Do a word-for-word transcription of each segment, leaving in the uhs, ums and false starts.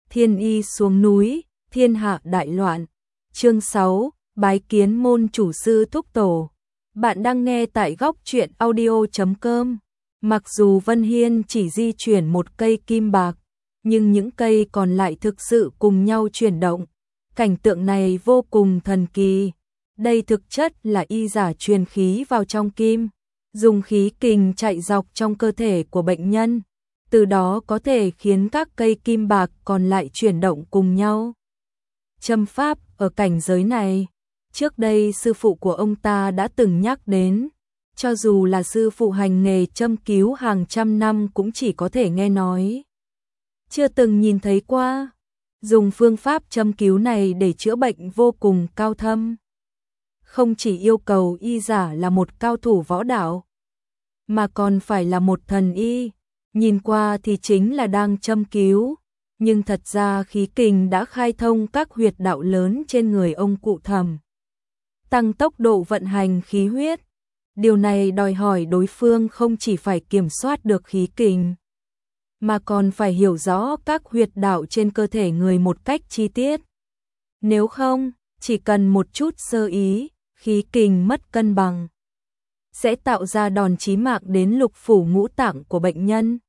Thiên y xuống núi, thiên hạ đại loạn. Chương sáu, bái kiến môn chủ sư thúc tổ. Bạn đang nghe tại góc truyện audio chấm com. Mặc dù Vân Hiên chỉ di chuyển một cây kim bạc, nhưng những cây còn lại thực sự cùng nhau chuyển động. Cảnh tượng này vô cùng thần kỳ. Đây thực chất là y giả truyền khí vào trong kim, dùng khí kình chạy dọc trong cơ thể của bệnh nhân, từ đó có thể khiến các cây kim bạc còn lại chuyển động cùng nhau. Châm pháp ở cảnh giới này, trước đây sư phụ của ông ta đã từng nhắc đến, cho dù là sư phụ hành nghề châm cứu hàng trăm năm cũng chỉ có thể nghe nói, chưa từng nhìn thấy qua. Dùng phương pháp châm cứu này để chữa bệnh vô cùng cao thâm, không chỉ yêu cầu y giả là một cao thủ võ đạo, mà còn phải là một thần y. Nhìn qua thì chính là đang châm cứu, nhưng thật ra khí kình đã khai thông các huyệt đạo lớn trên người ông cụ Thẩm, tăng tốc độ vận hành khí huyết. Điều này đòi hỏi đối phương không chỉ phải kiểm soát được khí kình, mà còn phải hiểu rõ các huyệt đạo trên cơ thể người một cách chi tiết. Nếu không, chỉ cần một chút sơ ý, khí kình mất cân bằng, sẽ tạo ra đòn chí mạng đến lục phủ ngũ tạng của bệnh nhân,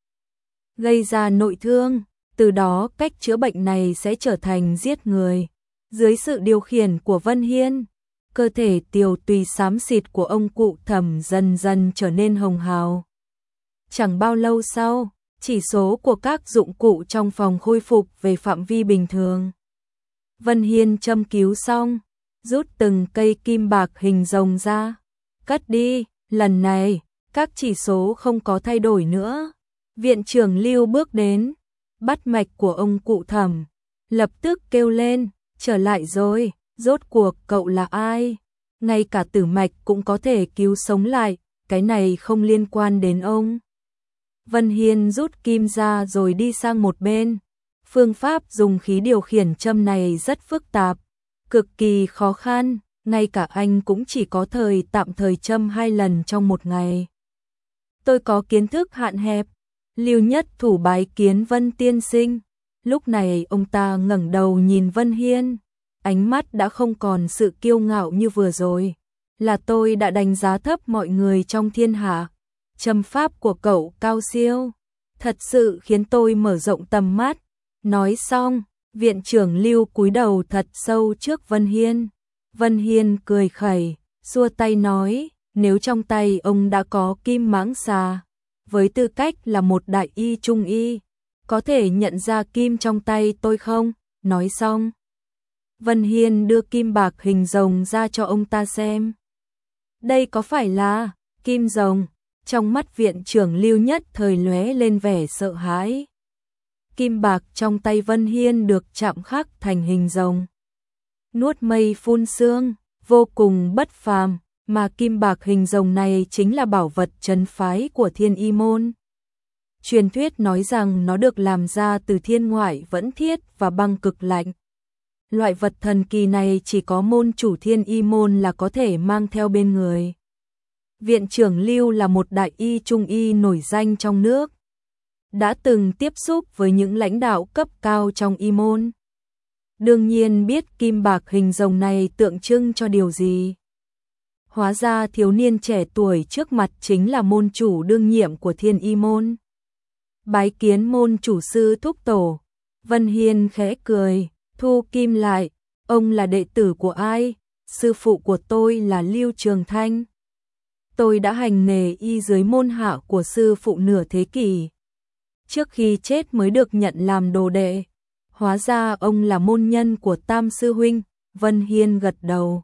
gây ra nội thương, từ đó cách chữa bệnh này sẽ trở thành giết người. Dưới sự điều khiển của Vân Hiên, cơ thể tiều tùy xám xịt của ông cụ Thẩm dần dần trở nên hồng hào. Chẳng bao lâu sau, chỉ số của các dụng cụ trong phòng khôi phục về phạm vi bình thường. Vân Hiên châm cứu xong, rút từng cây kim bạc hình rồng ra, cất đi. Lần này, các chỉ số không có thay đổi nữa. Viện trưởng Lưu bước đến, bắt mạch của ông cụ Thẩm, lập tức kêu lên, trở lại rồi, rốt cuộc cậu là ai? Ngay cả tử mạch cũng có thể cứu sống lại, cái này không liên quan đến ông. Vân Hiên rút kim ra rồi đi sang một bên. Phương pháp dùng khí điều khiển châm này rất phức tạp, cực kỳ khó khăn, ngay cả anh cũng chỉ có thời tạm thời châm hai lần trong một ngày. Tôi có kiến thức hạn hẹp. Lưu Nhất Thủ bái kiến Vân tiên sinh. Lúc này ông ta ngẩng đầu nhìn Vân Hiên, ánh mắt đã không còn sự kiêu ngạo như vừa rồi. Là tôi đã đánh giá thấp mọi người trong thiên hạ. Châm pháp của cậu cao siêu, thật sự khiến tôi mở rộng tầm mắt. Nói xong, viện trưởng Lưu cúi đầu thật sâu trước Vân Hiên. Vân Hiên cười khẩy, xua tay nói, nếu trong tay ông đã có kim mãng xà, với tư cách là một đại y trung y, có thể nhận ra kim trong tay tôi không? Nói xong, Vân Hiên đưa kim bạc hình rồng ra cho ông ta xem. Đây có phải là kim rồng? Trong mắt viện trưởng Lưu nhất thời lóe lên vẻ sợ hãi. Kim bạc trong tay Vân Hiên được chạm khắc thành hình rồng, nuốt mây phun sương, vô cùng bất phàm, mà kim bạc hình rồng này chính là bảo vật trấn phái của Thiên Y môn. Truyền thuyết nói rằng nó được làm ra từ thiên ngoại vẫn thiết và băng cực lạnh. Loại vật thần kỳ này chỉ có môn chủ Thiên Y môn là có thể mang theo bên người. Viện trưởng Lưu là một đại y trung y nổi danh trong nước, đã từng tiếp xúc với những lãnh đạo cấp cao trong y môn, đương nhiên biết kim bạc hình rồng này tượng trưng cho điều gì. Hóa ra thiếu niên trẻ tuổi trước mặt chính là môn chủ đương nhiệm của Thiên Y môn. Bái kiến môn chủ sư thúc tổ. Vân Hiên khẽ cười, thu kim lại, ông là đệ tử của ai? Sư phụ của tôi là Lưu Trường Thanh. Tôi đã hành nghề y dưới môn hạ của sư phụ nửa thế kỷ, trước khi chết mới được nhận làm đồ đệ. Hóa ra ông là môn nhân của Tam sư huynh. Vân Hiên gật đầu.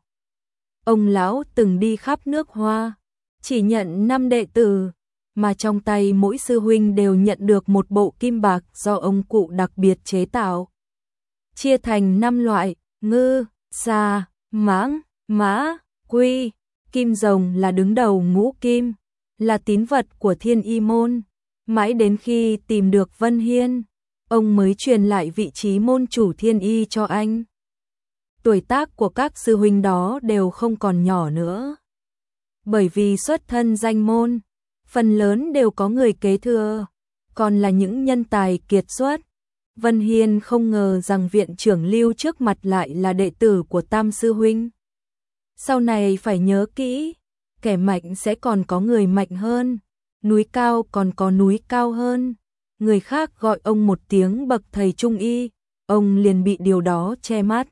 Ông lão từng đi khắp nước Hoa, chỉ nhận năm đệ tử, mà trong tay mỗi sư huynh đều nhận được một bộ kim bạc do ông cụ đặc biệt chế tạo, chia thành năm loại: ngư, xà, mãng, mã, quy. Kim rồng là đứng đầu ngũ kim, là tín vật của Thiên Y môn. Mãi đến khi tìm được Vân Hiên, ông mới truyền lại vị trí môn chủ Thiên Y cho anh. Tuổi tác của các sư huynh đó đều không còn nhỏ nữa, bởi vì xuất thân danh môn, phần lớn đều có người kế thừa, còn là những nhân tài kiệt xuất. Vân Hiên không ngờ rằng viện trưởng Lưu trước mặt lại là đệ tử của Tam sư huynh. Sau này phải nhớ kỹ, kẻ mạnh sẽ còn có người mạnh hơn, núi cao còn có núi cao hơn. Người khác gọi ông một tiếng bậc thầy trung y, ông liền bị điều đó che mắt.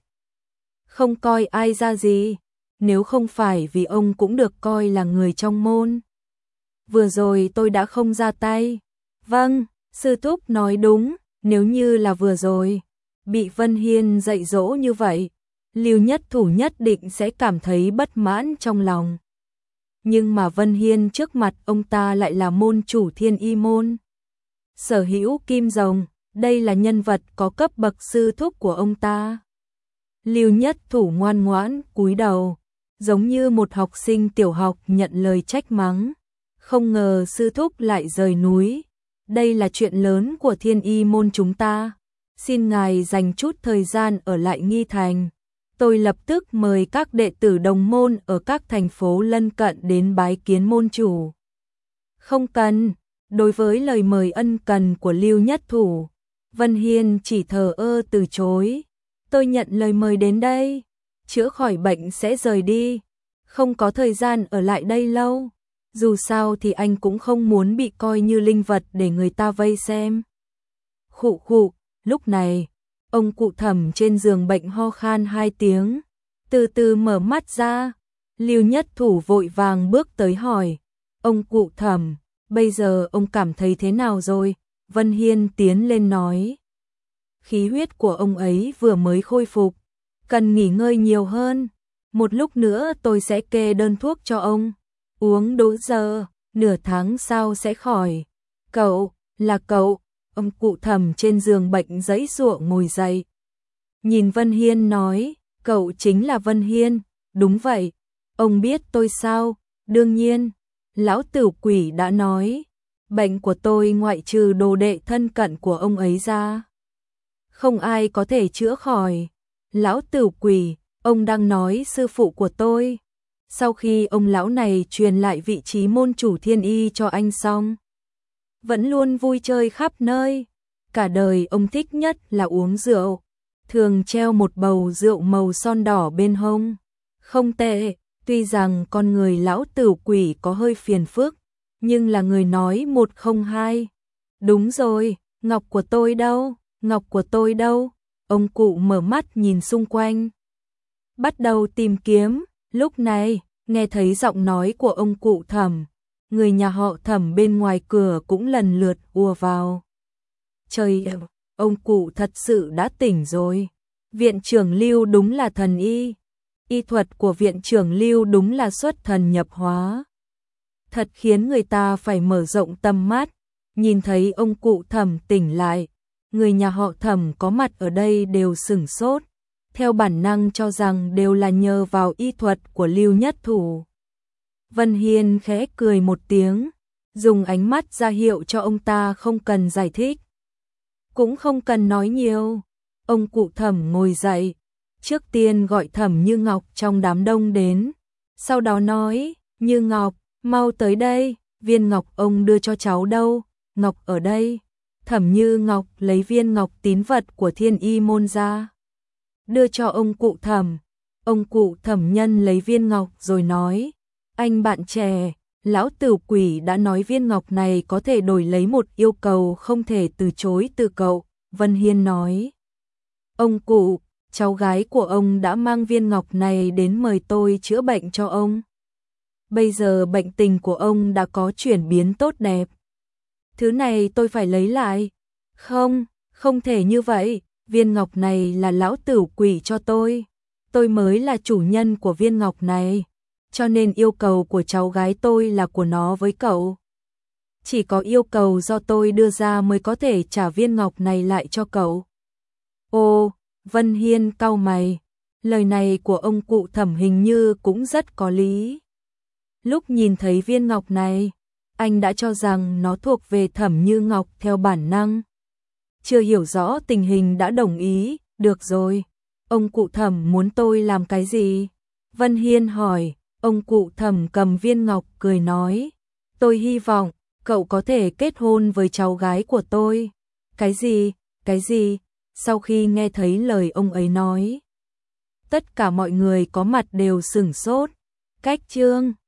Không coi ai ra gì, nếu không phải vì ông cũng được coi là người trong môn. Vừa rồi tôi đã không ra tay. Vâng, sư thúc nói đúng, nếu như là vừa rồi, bị Vân Hiên dạy dỗ như vậy, Lưu Nhất Thủ nhất định sẽ cảm thấy bất mãn trong lòng. Nhưng mà Vân Hiên trước mặt ông ta lại là môn chủ Thiên Y môn. Sở hữu kim rồng, đây là nhân vật có cấp bậc sư thúc của ông ta. Lưu Nhất Thủ ngoan ngoãn cúi đầu, giống như một học sinh tiểu học nhận lời trách mắng. Không ngờ sư thúc lại rời núi. Đây là chuyện lớn của Thiên Y môn chúng ta. Xin ngài dành chút thời gian ở lại Nghi Thành. Tôi lập tức mời các đệ tử đồng môn ở các thành phố lân cận đến bái kiến môn chủ. Không cần, đối với lời mời ân cần của Lưu Nhất Thủ, Vân Hiên chỉ thờ ơ từ chối. Tôi nhận lời mời đến đây, chữa khỏi bệnh sẽ rời đi, không có thời gian ở lại đây lâu. Dù sao thì anh cũng không muốn bị coi như linh vật để người ta vây xem. Khụ khụ, lúc này, ông cụ Thẩm trên giường bệnh ho khan hai tiếng, từ từ mở mắt ra. Lưu Nhất Thủ vội vàng bước tới hỏi, ông cụ Thẩm, bây giờ ông cảm thấy thế nào rồi? Vân Hiên tiến lên nói, khí huyết của ông ấy vừa mới khôi phục, cần nghỉ ngơi nhiều hơn. Một lúc nữa tôi sẽ kê đơn thuốc cho ông, uống đủ giờ, nửa tháng sau sẽ khỏi. Cậu, là cậu. Ông cụ Thẩm trên giường bệnh giãy giụa ngồi dậy. Nhìn Vân Hiên nói, cậu chính là Vân Hiên, đúng vậy. Ông biết tôi sao? Đương nhiên, lão tử quỷ đã nói, bệnh của tôi ngoại trừ đồ đệ thân cận của ông ấy ra, không ai có thể chữa khỏi. Lão tử quỷ, ông đang nói sư phụ của tôi. Sau khi ông lão này truyền lại vị trí môn chủ Thiên Y cho anh xong, vẫn luôn vui chơi khắp nơi. Cả đời ông thích nhất là uống rượu, thường treo một bầu rượu màu son đỏ bên hông. Không tệ, tuy rằng con người lão tử quỷ có hơi phiền phức, nhưng là người nói một không hai. Đúng rồi, ngọc của tôi đâu, ngọc của tôi đâu? Ông cụ mở mắt nhìn xung quanh, bắt đầu tìm kiếm. Lúc này, nghe thấy giọng nói của ông cụ Thẩm, người nhà họ Thẩm bên ngoài cửa cũng lần lượt ùa vào. Trời ơi, ông cụ thật sự đã tỉnh rồi. Viện trưởng Lưu đúng là thần y. Y thuật của viện trưởng Lưu đúng là xuất thần nhập hóa. Thật khiến người ta phải mở rộng tầm mắt. Nhìn thấy ông cụ Thẩm tỉnh lại, người nhà họ Thẩm có mặt ở đây đều sửng sốt, theo bản năng cho rằng đều là nhờ vào y thuật của Lưu Nhất Thủ. Vân Hiên khẽ cười một tiếng, dùng ánh mắt ra hiệu cho ông ta không cần giải thích, cũng không cần nói nhiều. Ông cụ Thẩm ngồi dậy, trước tiên gọi Thẩm Như Ngọc trong đám đông đến, sau đó nói, Như Ngọc, mau tới đây, viên ngọc ông đưa cho cháu đâu? Ngọc ở đây. Thẩm Như Ngọc lấy viên ngọc tín vật của Thiên Y môn ra, đưa cho ông cụ Thẩm. Ông cụ Thẩm nhân lấy viên ngọc rồi nói, anh bạn trẻ, lão tử quỷ đã nói viên ngọc này có thể đổi lấy một yêu cầu không thể từ chối từ cậu. Vân Hiên nói, ông cụ, cháu gái của ông đã mang viên ngọc này đến mời tôi chữa bệnh cho ông. Bây giờ bệnh tình của ông đã có chuyển biến tốt đẹp. Thứ này tôi phải lấy lại. Không, không thể như vậy, viên ngọc này là lão tử quỷ cho tôi. Tôi mới là chủ nhân của viên ngọc này, cho nên yêu cầu của cháu gái tôi là của nó với cậu. Chỉ có yêu cầu do tôi đưa ra mới có thể trả viên ngọc này lại cho cậu. Ồ, Vân Hiên cau mày, lời này của ông cụ Thẩm hình như cũng rất có lý. Lúc nhìn thấy viên ngọc này, anh đã cho rằng nó thuộc về Thẩm Như Ngọc theo bản năng. Chưa hiểu rõ tình hình đã đồng ý, được rồi. Ông cụ Thẩm muốn tôi làm cái gì? Vân Hiên hỏi. Ông cụ Thẩm cầm viên ngọc cười nói, tôi hy vọng cậu có thể kết hôn với cháu gái của tôi. Cái gì? Cái gì? Sau khi nghe thấy lời ông ấy nói, tất cả mọi người có mặt đều sửng sốt. Cách chương